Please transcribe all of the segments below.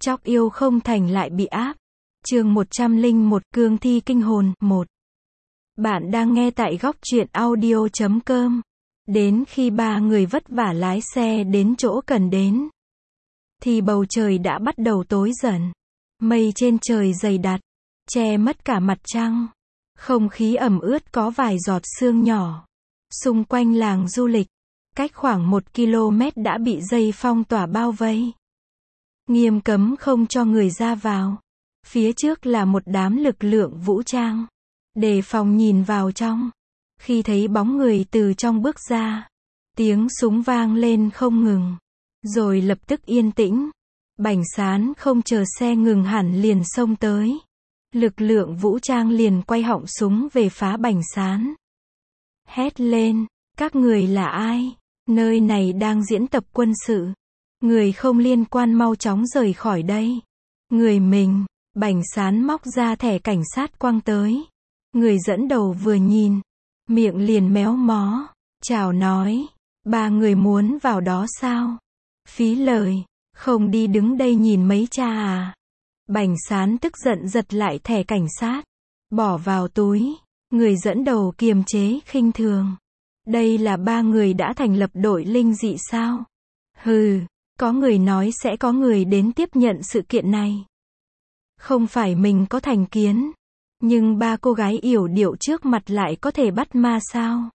Chóc yêu không thành lại bị áp. Chương 101 Cương thi kinh hồn 1. Bạn đang nghe tại góc truyện audio.com. Đến khi ba người vất vả lái xe đến chỗ cần đến, thì bầu trời đã bắt đầu tối dần. Mây trên trời dày đặc, che mất cả mặt trăng. Không khí ẩm ướt có vài giọt sương nhỏ. Xung quanh làng du lịch, cách khoảng 1 km đã bị dây phong tỏa bao vây. Nghiêm cấm không cho người ra vào. Phía trước là một đám lực lượng vũ trang, đề phòng nhìn vào trong. Khi thấy bóng người từ trong bước ra, tiếng súng vang lên không ngừng, rồi lập tức yên tĩnh. Bảnh Sán không chờ xe ngừng hẳn liền xông tới. Lực lượng vũ trang liền quay họng súng về phá Bảnh Sán. Hét lên, các người là ai? Nơi này đang diễn tập quân sự. Người không liên quan mau chóng rời khỏi đây. Người mình. Bảnh Sán móc ra thẻ cảnh sát quăng tới. Người dẫn đầu vừa nhìn, miệng liền méo mó, chào nói, ba người muốn vào đó sao? Phí lời, không đi đứng đây nhìn mấy cha à? Bảnh Sán tức giận giật lại thẻ cảnh sát, bỏ vào túi. Người dẫn đầu kiềm chế khinh thường. Đây là ba người đã thành lập đội linh dị sao? Hừ, có người nói sẽ có người đến tiếp nhận sự kiện này. Không phải mình có thành kiến, nhưng ba cô gái yểu điệu trước mặt lại có thể bắt ma sao?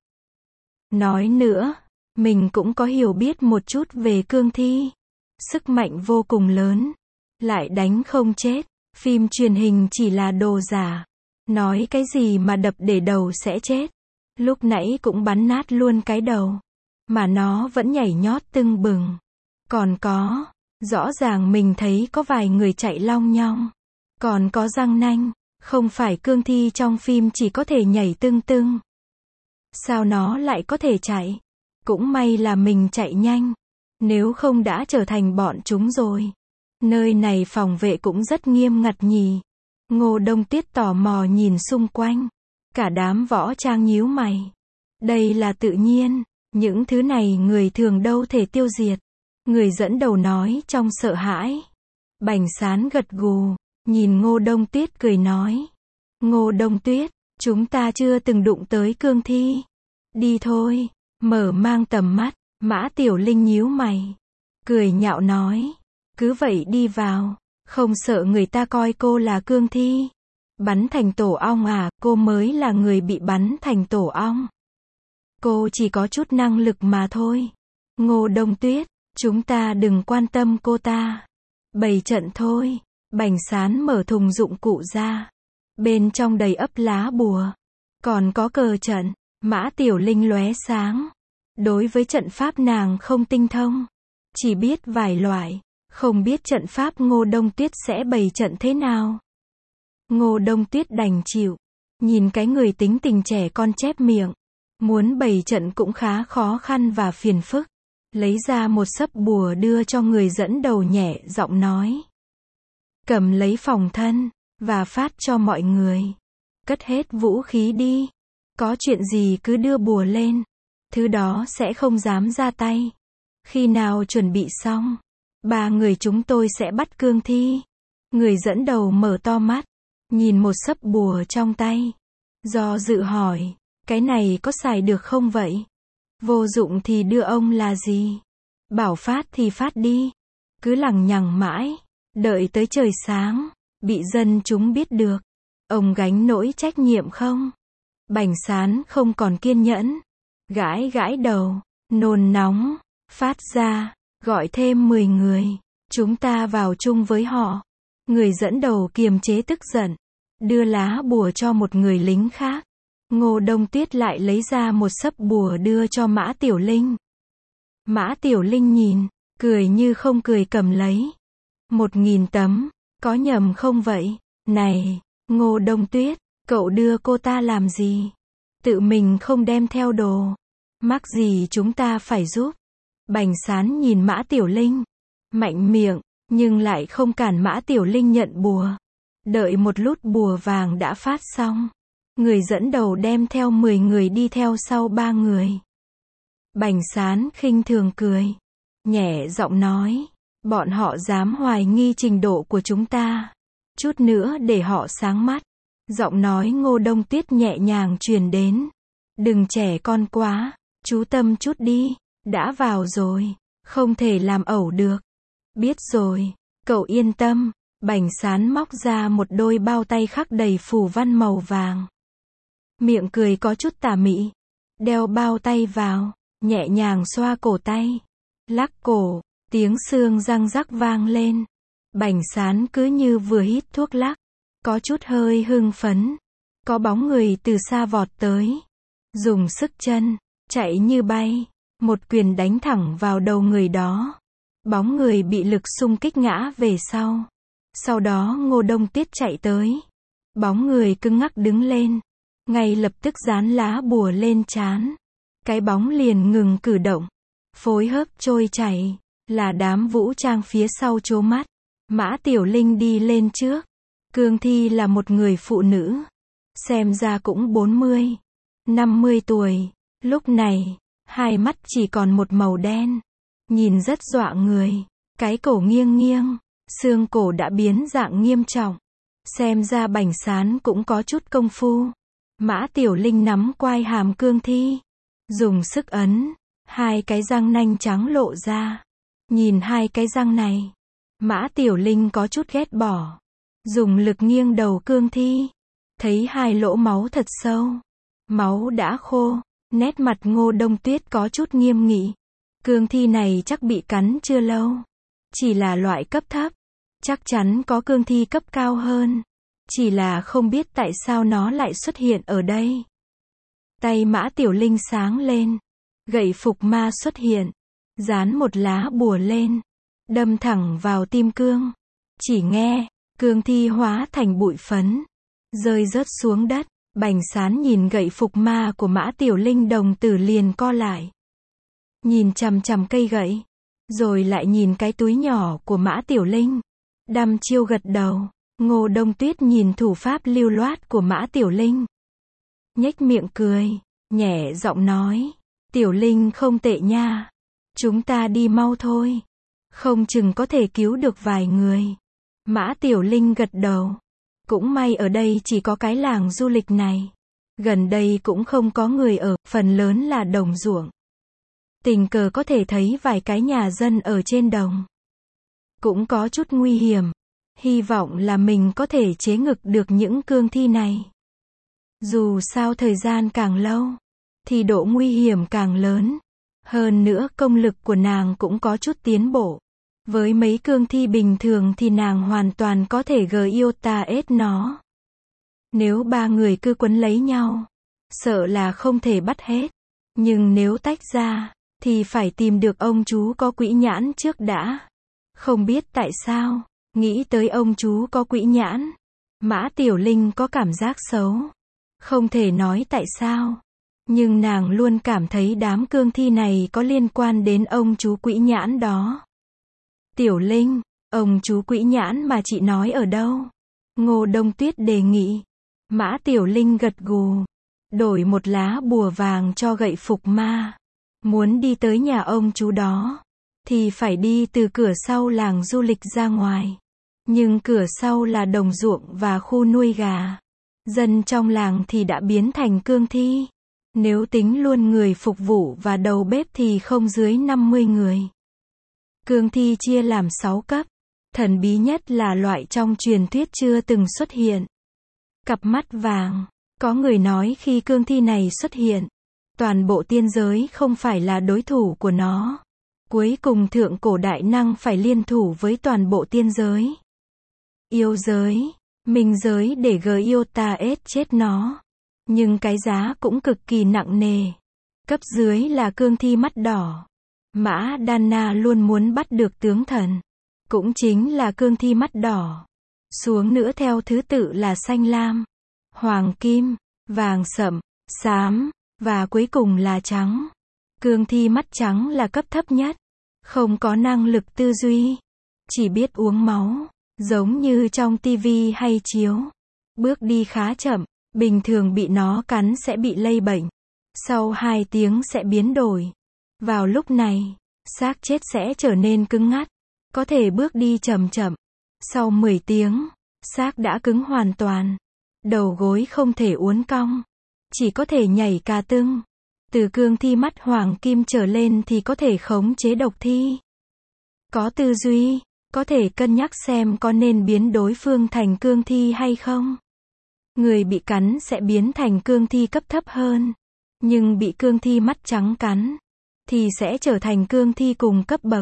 Nói nữa, mình cũng có hiểu biết một chút về cương thi. Sức mạnh vô cùng lớn, lại đánh không chết. Phim truyền hình chỉ là đồ giả. Nói cái gì mà đập để đầu sẽ chết. Lúc nãy cũng bắn nát luôn cái đầu, mà nó vẫn nhảy nhót tưng bừng. Còn có, rõ ràng mình thấy có vài người chạy long nhong, còn có răng nanh. Không phải cương thi trong phim chỉ có thể nhảy tưng tưng. Sao nó lại có thể chạy? Cũng may là mình chạy nhanh. Nếu không đã trở thành bọn chúng rồi. Nơi này phòng vệ cũng rất nghiêm ngặt nhỉ. Ngô Đông Tiết tò mò nhìn xung quanh. Cả đám võ trang nhíu mày. Đây là tự nhiên. Những thứ này người thường đâu thể tiêu diệt. Người dẫn đầu nói trong sợ hãi. Bảnh Sán gật gù. Nhìn Ngô Đông Tuyết cười nói. Ngô Đông Tuyết, chúng ta chưa từng đụng tới cương thi. Đi thôi, mở mang tầm mắt. Mã Tiểu Linh nhíu mày, cười nhạo nói. Cứ vậy đi vào, không sợ người ta coi cô là cương thi. Bắn thành tổ ong à, cô mới là người bị bắn thành tổ ong. Cô chỉ có chút năng lực mà thôi. Ngô Đông Tuyết, chúng ta đừng quan tâm cô ta. Bày trận thôi. Bảnh Sán mở thùng dụng cụ ra. Bên trong đầy ắp lá bùa. Còn có cờ trận. Mã Tiểu Linh lóe sáng. Đối với trận pháp nàng không tinh thông. Chỉ biết vài loại. Không biết trận pháp Ngô Đông Tuyết sẽ bày trận thế nào. Ngô Đông Tuyết đành chịu. Nhìn cái người tính tình trẻ con chép miệng. Muốn bày trận cũng khá khó khăn và phiền phức. Lấy ra một xấp bùa đưa cho người dẫn đầu nhẹ giọng nói. Cầm lấy phòng thân, và phát cho mọi người. Cất hết vũ khí đi. Có chuyện gì cứ đưa bùa lên. Thứ đó sẽ không dám ra tay. Khi nào chuẩn bị xong, ba người chúng tôi sẽ bắt cương thi. Người dẫn đầu mở to mắt, nhìn một xấp bùa trong tay. Do dự hỏi, cái này có xài được không vậy? Vô dụng thì đưa ông là gì? Bảo phát thì phát đi. Cứ lằng nhằng mãi. Đợi tới trời sáng, bị dân chúng biết được, ông gánh nỗi trách nhiệm không? Bảnh Sán không còn kiên nhẫn, gãi gãi đầu, nôn nóng, phát ra, gọi thêm 10 người, chúng ta vào chung với họ. Người dẫn đầu kiềm chế tức giận, đưa lá bùa cho một người lính khác. Ngô Đông Tuyết lại lấy ra một xấp bùa đưa cho Mã Tiểu Linh. Mã Tiểu Linh nhìn, cười như không cười cầm lấy. 1000 tấm, có nhầm không vậy? Này, Ngô Đông Tuyết, cậu đưa cô ta làm gì? Tự mình không đem theo đồ. Mắc gì chúng ta phải giúp? Bảnh Sán nhìn Mã Tiểu Linh, mạnh miệng, nhưng lại không cản Mã Tiểu Linh nhận bùa. Đợi một lúc bùa vàng đã phát xong. Người dẫn đầu đem theo 10 người đi theo sau 3 người. Bảnh Sán khinh thường cười, nhẹ giọng nói. Bọn họ dám hoài nghi trình độ của chúng ta. Chút nữa để họ sáng mắt. Giọng nói Ngô Đông Tuyết nhẹ nhàng truyền đến. Đừng trẻ con quá, chú tâm chút đi, đã vào rồi, không thể làm ẩu được. Biết rồi, cậu yên tâm. Bảnh Sán móc ra một đôi bao tay khắc đầy phù văn màu vàng. Miệng cười có chút tà mị. Đeo bao tay vào, nhẹ nhàng xoa cổ tay. Lắc cổ, tiếng xương răng rắc vang lên. Bảnh Sán cứ như vừa hít thuốc lắc. Có chút hơi hưng phấn. Có bóng người từ xa vọt tới. Dùng sức chân, chạy như bay. Một quyền đánh thẳng vào đầu người đó. Bóng người bị lực xung kích ngã về sau. Sau đó Ngô Đông Tuyết chạy tới. Bóng người cứng ngắc đứng lên. Ngay lập tức dán lá bùa lên trán. Cái bóng liền ngừng cử động. Phối hợp trôi chảy. Là đám vũ trang phía sau trố mắt. Mã Tiểu Linh đi lên trước. Cương thi là một người phụ nữ. Xem ra cũng 40, 50 tuổi. Lúc này, hai mắt chỉ còn một màu đen. Nhìn rất dọa người. Cái cổ nghiêng nghiêng. Xương cổ đã biến dạng nghiêm trọng. Xem ra Bảnh Sán cũng có chút công phu. Mã Tiểu Linh nắm quai hàm cương thi. Dùng sức ấn. Hai cái răng nanh trắng lộ ra. Nhìn hai cái răng này. Mã Tiểu Linh có chút ghét bỏ. Dùng lực nghiêng đầu cương thi. Thấy hai lỗ máu thật sâu. Máu đã khô. Nét mặt Ngô Đông Tuyết có chút nghiêm nghị. Cương thi này chắc bị cắn chưa lâu. Chỉ là loại cấp thấp. Chắc chắn có cương thi cấp cao hơn. Chỉ là không biết tại sao nó lại xuất hiện ở đây. Tay Mã Tiểu Linh sáng lên. Gậy phục ma xuất hiện. Dán một lá bùa lên. Đâm thẳng vào tim cương. Chỉ nghe, cương thi hóa thành bụi phấn. Rơi rớt xuống đất. Bảnh Sán nhìn gậy phục ma của Mã Tiểu Linh đồng tử liền co lại. Nhìn chằm chằm cây gậy. Rồi lại nhìn cái túi nhỏ của Mã Tiểu Linh. Đăm chiêu gật đầu. Ngô Đông Tuyết nhìn thủ pháp lưu loát của Mã Tiểu Linh. Nhếch miệng cười. Nhẹ giọng nói. Tiểu Linh không tệ nha. Chúng ta đi mau thôi. Không chừng có thể cứu được vài người. Mã Tiểu Linh gật đầu. Cũng may ở đây chỉ có cái làng du lịch này. Gần đây cũng không có người ở, phần lớn là đồng ruộng. Tình cờ có thể thấy vài cái nhà dân ở trên đồng. Cũng có chút nguy hiểm. Hy vọng là mình có thể chế ngự được những cương thi này. Dù sao thời gian càng lâu, thì độ nguy hiểm càng lớn. Hơn nữa công lực của nàng cũng có chút tiến bộ. Với mấy cương thi bình thường thì nàng hoàn toàn có thể GIOTA-ết nó. Nếu ba người cứ quấn lấy nhau, sợ là không thể bắt hết. Nhưng nếu tách ra, thì phải tìm được ông chú có quỹ nhãn trước đã. Không biết tại sao, nghĩ tới ông chú có quỹ nhãn. Mã Tiểu Linh có cảm giác xấu. Không thể nói tại sao. Nhưng nàng luôn cảm thấy đám cương thi này có liên quan đến ông chú quỹ nhãn đó. Tiểu Linh, ông chú quỹ nhãn mà chị nói ở đâu? Ngô Đông Tuyết đề nghị. Mã Tiểu Linh gật gù. Đổi một lá bùa vàng cho gậy phục ma. Muốn đi tới nhà ông chú đó, thì phải đi từ cửa sau làng du lịch ra ngoài. Nhưng cửa sau là đồng ruộng và khu nuôi gà. Dân trong làng thì đã biến thành cương thi. Nếu tính luôn người phục vụ và đầu bếp thì không dưới 50 người. Cương thi chia làm 6 cấp. Thần bí nhất là loại trong truyền thuyết chưa từng xuất hiện. Cặp mắt vàng. Có người nói khi cương thi này xuất hiện, toàn bộ tiên giới không phải là đối thủ của nó. Cuối cùng thượng cổ đại năng phải liên thủ với toàn bộ tiên giới. Yêu giới, minh giới để GIOTA-ết chết nó. Nhưng cái giá cũng cực kỳ nặng nề. Cấp dưới là cương thi mắt đỏ. Mã Đana luôn muốn bắt được tướng thần. Cũng chính là cương thi mắt đỏ. Xuống nữa theo thứ tự là xanh lam, hoàng kim, vàng sậm, xám, và cuối cùng là trắng. Cương thi mắt trắng là cấp thấp nhất. Không có năng lực tư duy. Chỉ biết uống máu. Giống như trong tivi hay chiếu. Bước đi khá chậm. Bình thường bị nó cắn sẽ bị lây bệnh. Sau 2 tiếng sẽ biến đổi. Vào lúc này, xác chết sẽ trở nên cứng ngắt. có thể bước đi chậm chậm. Sau 10 tiếng, xác đã cứng hoàn toàn. Đầu gối không thể uốn cong, chỉ có thể nhảy cà tưng. Từ cương thi mắt hoàng kim trở lên thì có thể khống chế độc thi. Có tư duy, có thể cân nhắc xem có nên biến đối phương thành cương thi hay không. Người bị cắn sẽ biến thành cương thi cấp thấp hơn, nhưng bị cương thi mắt trắng cắn thì sẽ trở thành cương thi cùng cấp bậc.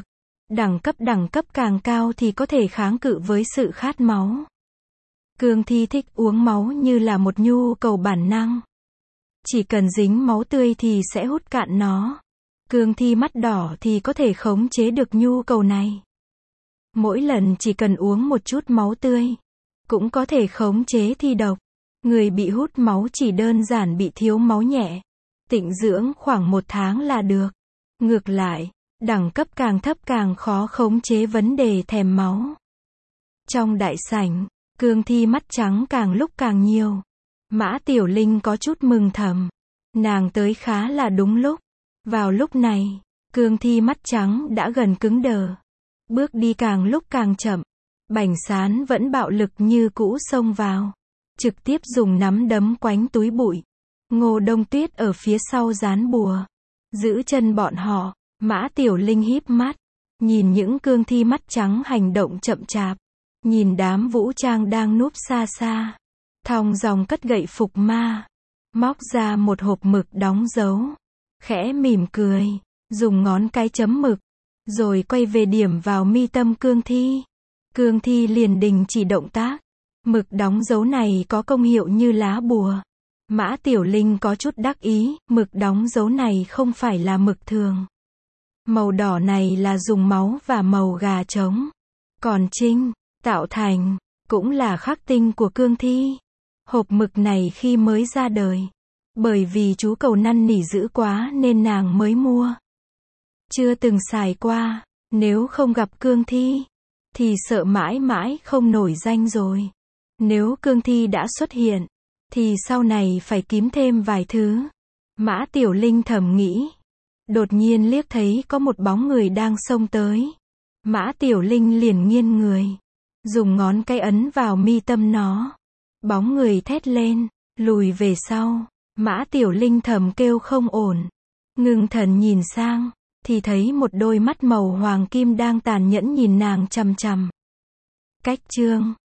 Đẳng cấp càng cao thì có thể kháng cự với sự khát máu. Cương thi thích uống máu như là một nhu cầu bản năng. Chỉ cần dính máu tươi thì sẽ hút cạn nó. Cương thi mắt đỏ thì có thể khống chế được nhu cầu này. Mỗi lần chỉ cần uống một chút máu tươi, cũng có thể khống chế thi độc. Người bị hút máu chỉ đơn giản bị thiếu máu nhẹ. Tịnh dưỡng khoảng 1 tháng là được. Ngược lại, đẳng cấp càng thấp càng khó khống chế vấn đề thèm máu. Trong đại sảnh, cương thi mắt trắng càng lúc càng nhiều. Mã Tiểu Linh có chút mừng thầm. Nàng tới khá là đúng lúc. Vào lúc này, cương thi mắt trắng đã gần cứng đờ. Bước đi càng lúc càng chậm. Bành Sán vẫn bạo lực như cũ xông vào. Trực tiếp dùng nắm đấm quánh túi bụi. Ngô Đông Tuyết ở phía sau dán bùa. Giữ chân bọn họ. Mã Tiểu Linh híp mắt. Nhìn những cương thi mắt trắng hành động chậm chạp. Nhìn đám vũ trang đang núp xa xa. Thong dòng cất gậy phục ma. Móc ra một hộp mực đóng dấu. Khẽ mỉm cười. Dùng ngón cái chấm mực. Rồi quay về điểm vào mi tâm cương thi. Cương thi liền đình chỉ động tác. Mực đóng dấu này có công hiệu như lá bùa. Mã Tiểu Linh có chút đắc ý. Mực đóng dấu này không phải là mực thường. Màu đỏ này là dùng máu và màu gà trống. Còn trinh, tạo thành, cũng là khắc tinh của cương thi. Hộp mực này khi mới ra đời. Bởi vì chú cầu năn nỉ dữ quá nên nàng mới mua. Chưa từng xài qua. Nếu không gặp cương thi, thì sợ mãi mãi không nổi danh rồi. Nếu cương thi đã xuất hiện, thì sau này phải kiếm thêm vài thứ. Mã Tiểu Linh thầm nghĩ. Đột nhiên liếc thấy có một bóng người đang xông tới. Mã Tiểu Linh liền nghiêng người. Dùng ngón cái ấn vào mi tâm nó. Bóng người thét lên, lùi về sau. Mã Tiểu Linh thầm kêu không ổn. Ngưng thần nhìn sang, thì thấy một đôi mắt màu hoàng kim đang tàn nhẫn nhìn nàng chằm chằm. Cách chương